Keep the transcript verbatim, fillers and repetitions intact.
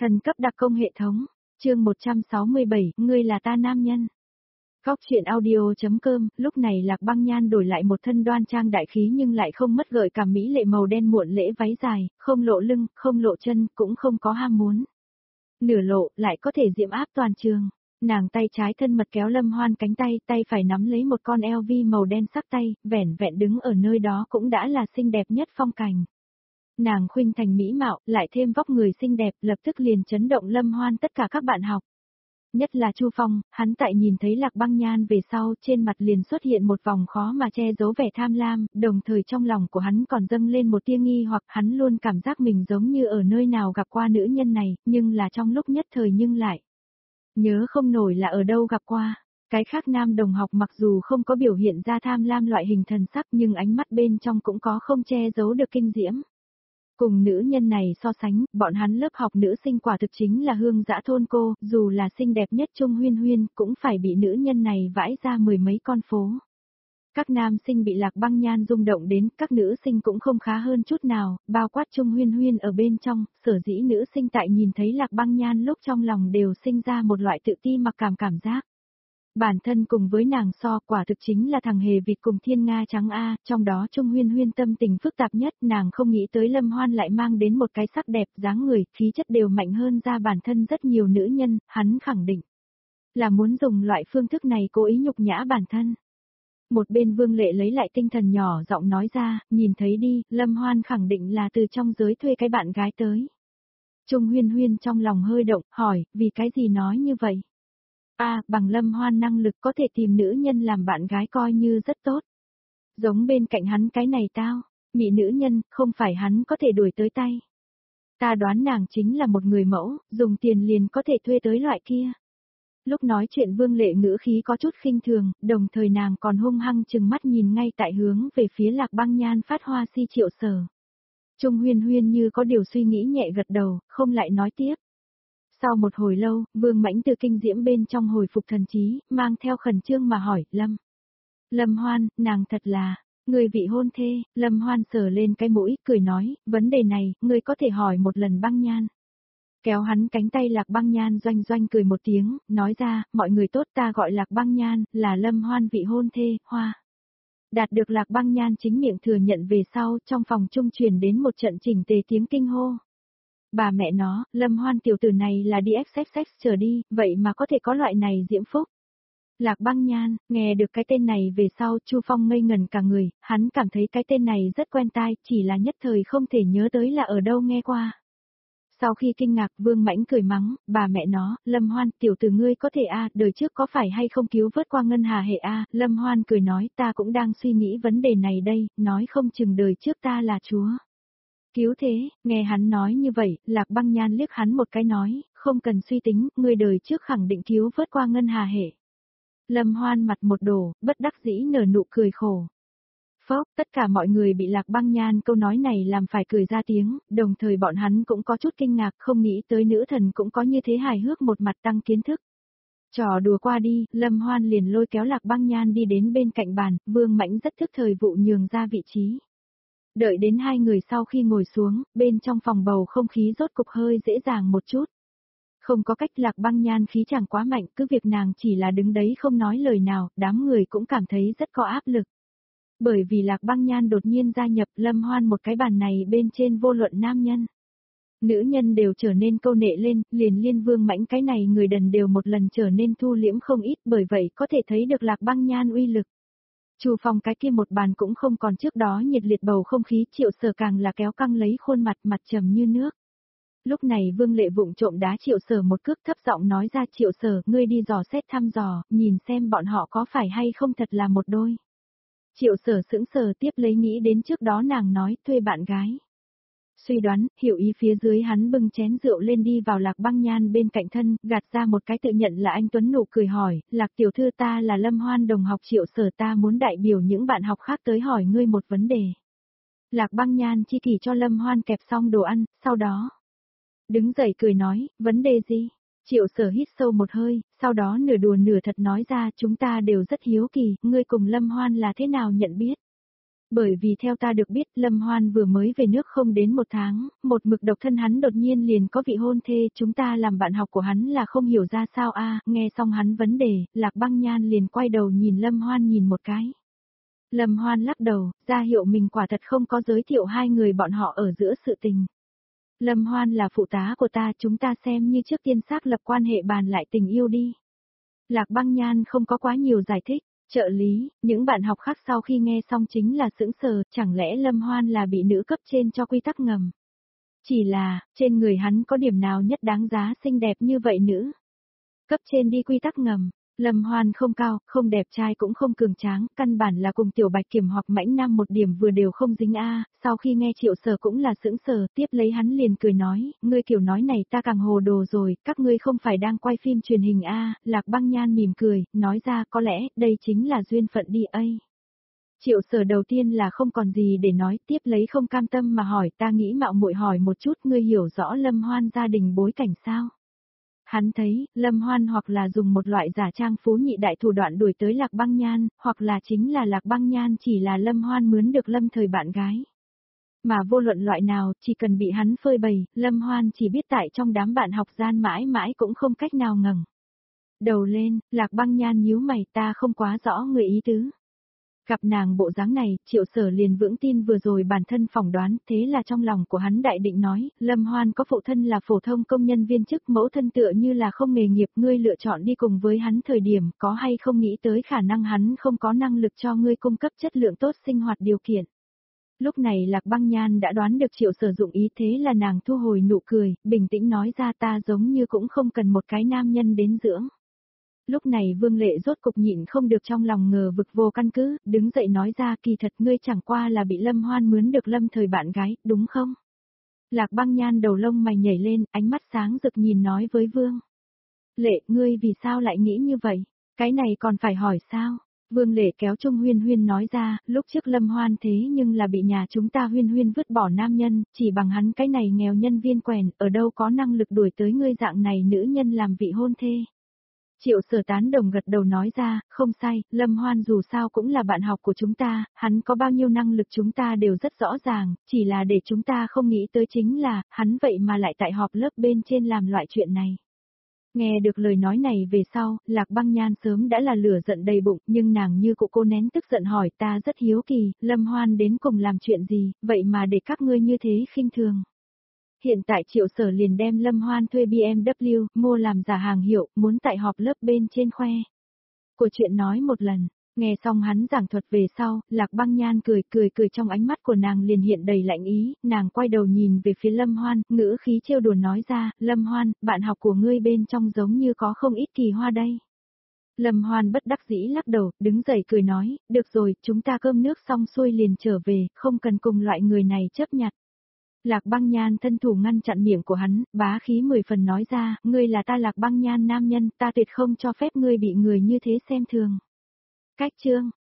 Thần cấp đặc công hệ thống, chương một trăm sáu mươi bảy, ngươi là ta nam nhân. Góc truyện audio.com, lúc này Lạc Băng Nhan đổi lại một thân đoan trang đại khí nhưng lại không mất gợi cảm mỹ lệ màu đen muộn lễ váy dài, không lộ lưng, không lộ chân, cũng không có ham muốn. Nửa lộ, lại có thể diễm áp toàn trường. Nàng tay trái thân mật kéo Lâm Hoan cánh tay, tay phải nắm lấy một con eo vi màu đen sắc tay, vẻn vẹn đứng ở nơi đó cũng đã là xinh đẹp nhất phong cảnh. Nàng khuynh thành mỹ mạo, lại thêm vóc người xinh đẹp, lập tức liền chấn động Lâm Hoan tất cả các bạn học. Nhất là Chu Phong, hắn tại nhìn thấy Lạc Băng Nhan về sau, trên mặt liền xuất hiện một vòng khó mà che giấu vẻ tham lam, đồng thời trong lòng của hắn còn dâng lên một tia nghi hoặc hắn luôn cảm giác mình giống như ở nơi nào gặp qua nữ nhân này, nhưng là trong lúc nhất thời nhưng lại nhớ không nổi là ở đâu gặp qua. Cái khác nam đồng học mặc dù không có biểu hiện ra tham lam loại hình thần sắc nhưng ánh mắt bên trong cũng có không che giấu được kinh diễm. Cùng nữ nhân này so sánh, bọn hắn lớp học nữ sinh quả thực chính là hương dã thôn cô, dù là xinh đẹp nhất Trung Huyên Huyên, cũng phải bị nữ nhân này vãi ra mười mấy con phố. Các nam sinh bị Lạc Băng Nhan rung động đến, các nữ sinh cũng không khá hơn chút nào, bao quát Trung Huyên Huyên ở bên trong, sở dĩ nữ sinh tại nhìn thấy Lạc Băng Nhan lúc trong lòng đều sinh ra một loại tự ti mặc cảm cảm giác. Bản thân cùng với nàng so quả thực chính là thằng hề vịt cùng thiên nga trắng A, trong đó Trung Huyên Huyên tâm tình phức tạp nhất, nàng không nghĩ tới Lâm Hoan lại mang đến một cái sắc đẹp, dáng người, khí chất đều mạnh hơn ra bản thân rất nhiều nữ nhân, hắn khẳng định là muốn dùng loại phương thức này cố ý nhục nhã bản thân. Một bên Vương Lệ lấy lại tinh thần nhỏ giọng nói ra, nhìn thấy đi, Lâm Hoan khẳng định là từ trong giới thuê cái bạn gái tới. Trung Huyên Huyên trong lòng hơi động, hỏi, vì cái gì nói như vậy? À, bằng Lâm Hoan năng lực có thể tìm nữ nhân làm bạn gái coi như rất tốt. Giống bên cạnh hắn cái này tao, mỹ nữ nhân, không phải hắn có thể đuổi tới tay. Ta đoán nàng chính là một người mẫu, dùng tiền liền có thể thuê tới loại kia. Lúc nói chuyện Vương Lệ ngữ khí có chút khinh thường, đồng thời nàng còn hung hăng chừng mắt nhìn ngay tại hướng về phía Lạc Băng Nhan phát hoa si Triệu Sở. Trung Huyên Huyên như có điều suy nghĩ nhẹ gật đầu, không lại nói tiếp. Sau một hồi lâu, Vương Mãnh từ kinh diễm bên trong hồi phục thần trí, mang theo khẩn trương mà hỏi, Lâm. Lâm Hoan, nàng thật là, người vị hôn thê, Lâm Hoan sờ lên cái mũi, cười nói, vấn đề này, người có thể hỏi một lần Băng Nhan. Kéo hắn cánh tay Lạc Băng Nhan doanh doanh cười một tiếng, nói ra, mọi người tốt ta gọi Lạc Băng Nhan, là Lâm Hoan vị hôn thê, hoa. Đạt được Lạc Băng Nhan chính miệng thừa nhận về sau, trong phòng trung truyền đến một trận chỉnh tề tiếng kinh hô. Bà mẹ nó, Lâm Hoan tiểu tử này là đi ích ích ích trở đi, vậy mà có thể có loại này diễm phúc. Lạc Băng Nhan, nghe được cái tên này về sau, Chu Phong ngây ngẩn cả người, hắn cảm thấy cái tên này rất quen tai, chỉ là nhất thời không thể nhớ tới là ở đâu nghe qua. Sau khi kinh ngạc, Vương Mãnh cười mắng, bà mẹ nó, Lâm Hoan, tiểu tử ngươi có thể a, đời trước có phải hay không cứu vớt qua ngân hà hệ a, Lâm Hoan cười nói, ta cũng đang suy nghĩ vấn đề này đây, nói không chừng đời trước ta là chúa. Cứu thế, nghe hắn nói như vậy, Lạc Băng Nhan liếc hắn một cái nói, không cần suy tính, người đời trước khẳng định cứu vớt qua ngân hà hệ. Lâm Hoan mặt một đổ, bất đắc dĩ nở nụ cười khổ. Phốc, tất cả mọi người bị Lạc Băng Nhan câu nói này làm phải cười ra tiếng, đồng thời bọn hắn cũng có chút kinh ngạc không nghĩ tới nữ thần cũng có như thế hài hước một mặt tăng kiến thức. Trò đùa qua đi, Lâm Hoan liền lôi kéo Lạc Băng Nhan đi đến bên cạnh bàn, Vương Mãnh rất thức thời vụ nhường ra vị trí. Đợi đến hai người sau khi ngồi xuống, bên trong phòng bầu không khí rốt cục hơi dễ dàng một chút. Không có cách Lạc Băng Nhan khí chẳng quá mạnh, cứ việc nàng chỉ là đứng đấy không nói lời nào, đám người cũng cảm thấy rất có áp lực. Bởi vì Lạc Băng Nhan đột nhiên gia nhập Lâm Hoan một cái bàn này bên trên vô luận nam nhân. Nữ nhân đều trở nên câu nệ lên, liền liên Vương Mãnh cái này người đần đều một lần trở nên thu liễm không ít bởi vậy có thể thấy được Lạc Băng Nhan uy lực. Chu Phong cái kia một bàn cũng không còn trước đó nhiệt liệt bầu không khí Triệu Sở càng là kéo căng lấy khuôn mặt mặt trầm như nước. Lúc này Vương Lệ vụng trộm đá Triệu Sở một cước thấp giọng nói ra Triệu Sở ngươi đi dò xét thăm dò, nhìn xem bọn họ có phải hay không thật là một đôi. Triệu Sở sững sờ tiếp lấy nghĩ đến trước đó nàng nói thuê bạn gái. Suy đoán, hiểu ý phía dưới hắn bưng chén rượu lên đi vào Lạc Băng Nhan bên cạnh thân, gạt ra một cái tự nhận là anh Tuấn nụ cười hỏi, Lạc tiểu thư ta là Lâm Hoan đồng học Triệu Sở ta muốn đại biểu những bạn học khác tới hỏi ngươi một vấn đề. Lạc Băng Nhan chi kỷ cho Lâm Hoan kẹp xong đồ ăn, sau đó đứng dậy cười nói, vấn đề gì? Triệu Sở hít sâu một hơi, sau đó nửa đùa nửa thật nói ra chúng ta đều rất hiếu kỳ, ngươi cùng Lâm Hoan là thế nào nhận biết? Bởi vì theo ta được biết Lâm Hoan vừa mới về nước không đến một tháng, một mực độc thân hắn đột nhiên liền có vị hôn thê, chúng ta làm bạn học của hắn là không hiểu ra sao a. Nghe xong hắn vấn đề, Lạc Băng Nhan liền quay đầu nhìn Lâm Hoan nhìn một cái. Lâm Hoan lắc đầu, ra hiệu mình quả thật không có giới thiệu hai người bọn họ ở giữa sự tình. Lâm Hoan là phụ tá của ta, chúng ta xem như trước tiên xác lập quan hệ bàn lại tình yêu đi. Lạc Băng Nhan không có quá nhiều giải thích. Trợ lý, những bạn học khác sau khi nghe xong chính là sững sờ, chẳng lẽ Lâm Hoan là bị nữ cấp trên cho quy tắc ngầm. Chỉ là, trên người hắn có điểm nào nhất đáng giá xinh đẹp như vậy nữ. Cấp trên đi quy tắc ngầm, Lâm Hoan không cao, không đẹp trai cũng không cường tráng, căn bản là cùng Tiểu Bạch Kiểm hoặc Mãnh Nam một điểm vừa đều không dính a. Sau khi nghe Triệu Sở cũng là sững sờ, tiếp lấy hắn liền cười nói, ngươi kiểu nói này ta càng hồ đồ rồi, các ngươi không phải đang quay phim truyền hình a. Lạc Băng Nhan mỉm cười, nói ra có lẽ đây chính là duyên phận đi a. Triệu Sở đầu tiên là không còn gì để nói, tiếp lấy không cam tâm mà hỏi, ta nghĩ mạo muội hỏi một chút, ngươi hiểu rõ Lâm Hoan gia đình bối cảnh sao? Hắn thấy, Lâm Hoan hoặc là dùng một loại giả trang phú nhị đại thủ đoạn đuổi tới Lạc Băng Nhan, hoặc là chính là Lạc Băng Nhan chỉ là Lâm Hoan mướn được Lâm thời bạn gái. Mà vô luận loại nào, chỉ cần bị hắn phơi bày, Lâm Hoan chỉ biết tại trong đám bạn học gian mãi mãi cũng không cách nào ngẩng đầu lên. Lạc Băng Nhan nhíu mày, ta không quá rõ người ý tứ. Gặp nàng bộ dáng này, Triệu Sở liền vững tin vừa rồi bản thân phỏng đoán, thế là trong lòng của hắn đại định nói, Lâm Hoan có phụ thân là phổ thông công nhân viên chức, mẫu thân tựa như là không nghề nghiệp, ngươi lựa chọn đi cùng với hắn thời điểm, có hay không nghĩ tới khả năng hắn không có năng lực cho ngươi cung cấp chất lượng tốt sinh hoạt điều kiện. Lúc này Lạc Băng Nhan đã đoán được Triệu Sở dụng ý, thế là nàng thu hồi nụ cười, bình tĩnh nói ra, ta giống như cũng không cần một cái nam nhân đến dưỡng. Lúc này Vương Lệ rốt cục nhịn không được trong lòng ngờ vực vô căn cứ, đứng dậy nói ra, kỳ thật ngươi chẳng qua là bị Lâm Hoan mướn được Lâm thời bạn gái, đúng không? Lạc Băng Nhan đầu lông mày nhảy lên, ánh mắt sáng rực nhìn nói với Vương Lệ, ngươi vì sao lại nghĩ như vậy? Cái này còn phải hỏi sao? Vương Lệ kéo Trung Huyên Huyên nói ra, lúc trước Lâm Hoan thế nhưng là bị nhà chúng ta Huyên Huyên vứt bỏ nam nhân, chỉ bằng hắn cái này nghèo nhân viên quèn, ở đâu có năng lực đuổi tới ngươi dạng này nữ nhân làm vị hôn thê. Triệu Sở tán đồng gật đầu nói ra, không sai, Lâm Hoan dù sao cũng là bạn học của chúng ta, hắn có bao nhiêu năng lực chúng ta đều rất rõ ràng, chỉ là để chúng ta không nghĩ tới chính là, hắn vậy mà lại tại họp lớp bên trên làm loại chuyện này. Nghe được lời nói này về sau, Lạc Băng Nhan sớm đã là lửa giận đầy bụng, nhưng nàng như cụ cô nén tức giận hỏi, ta rất hiếu kỳ, Lâm Hoan đến cùng làm chuyện gì, vậy mà để các ngươi như thế khinh thường. Hiện tại Triệu Sở liền đem Lâm Hoan thuê bê em vê mua làm giả hàng hiệu, muốn tại họp lớp bên trên khoe. Của chuyện nói một lần, nghe xong hắn giảng thuật về sau, Lạc Băng Nhan cười cười cười, trong ánh mắt của nàng liền hiện đầy lạnh ý, nàng quay đầu nhìn về phía Lâm Hoan, ngữ khí trêu đùa nói ra, Lâm Hoan, bạn học của ngươi bên trong giống như có không ít kỳ hoa đây. Lâm Hoan bất đắc dĩ lắc đầu, đứng dậy cười nói, được rồi, chúng ta cơm nước xong xuôi liền trở về, không cần cùng loại người này chấp nhặt. Lạc Băng Nhan thân thủ ngăn chặn miệng của hắn, bá khí mười phần nói ra, ngươi là ta Lạc Băng Nhan nam nhân, ta tuyệt không cho phép ngươi bị người như thế xem thường. Cách chương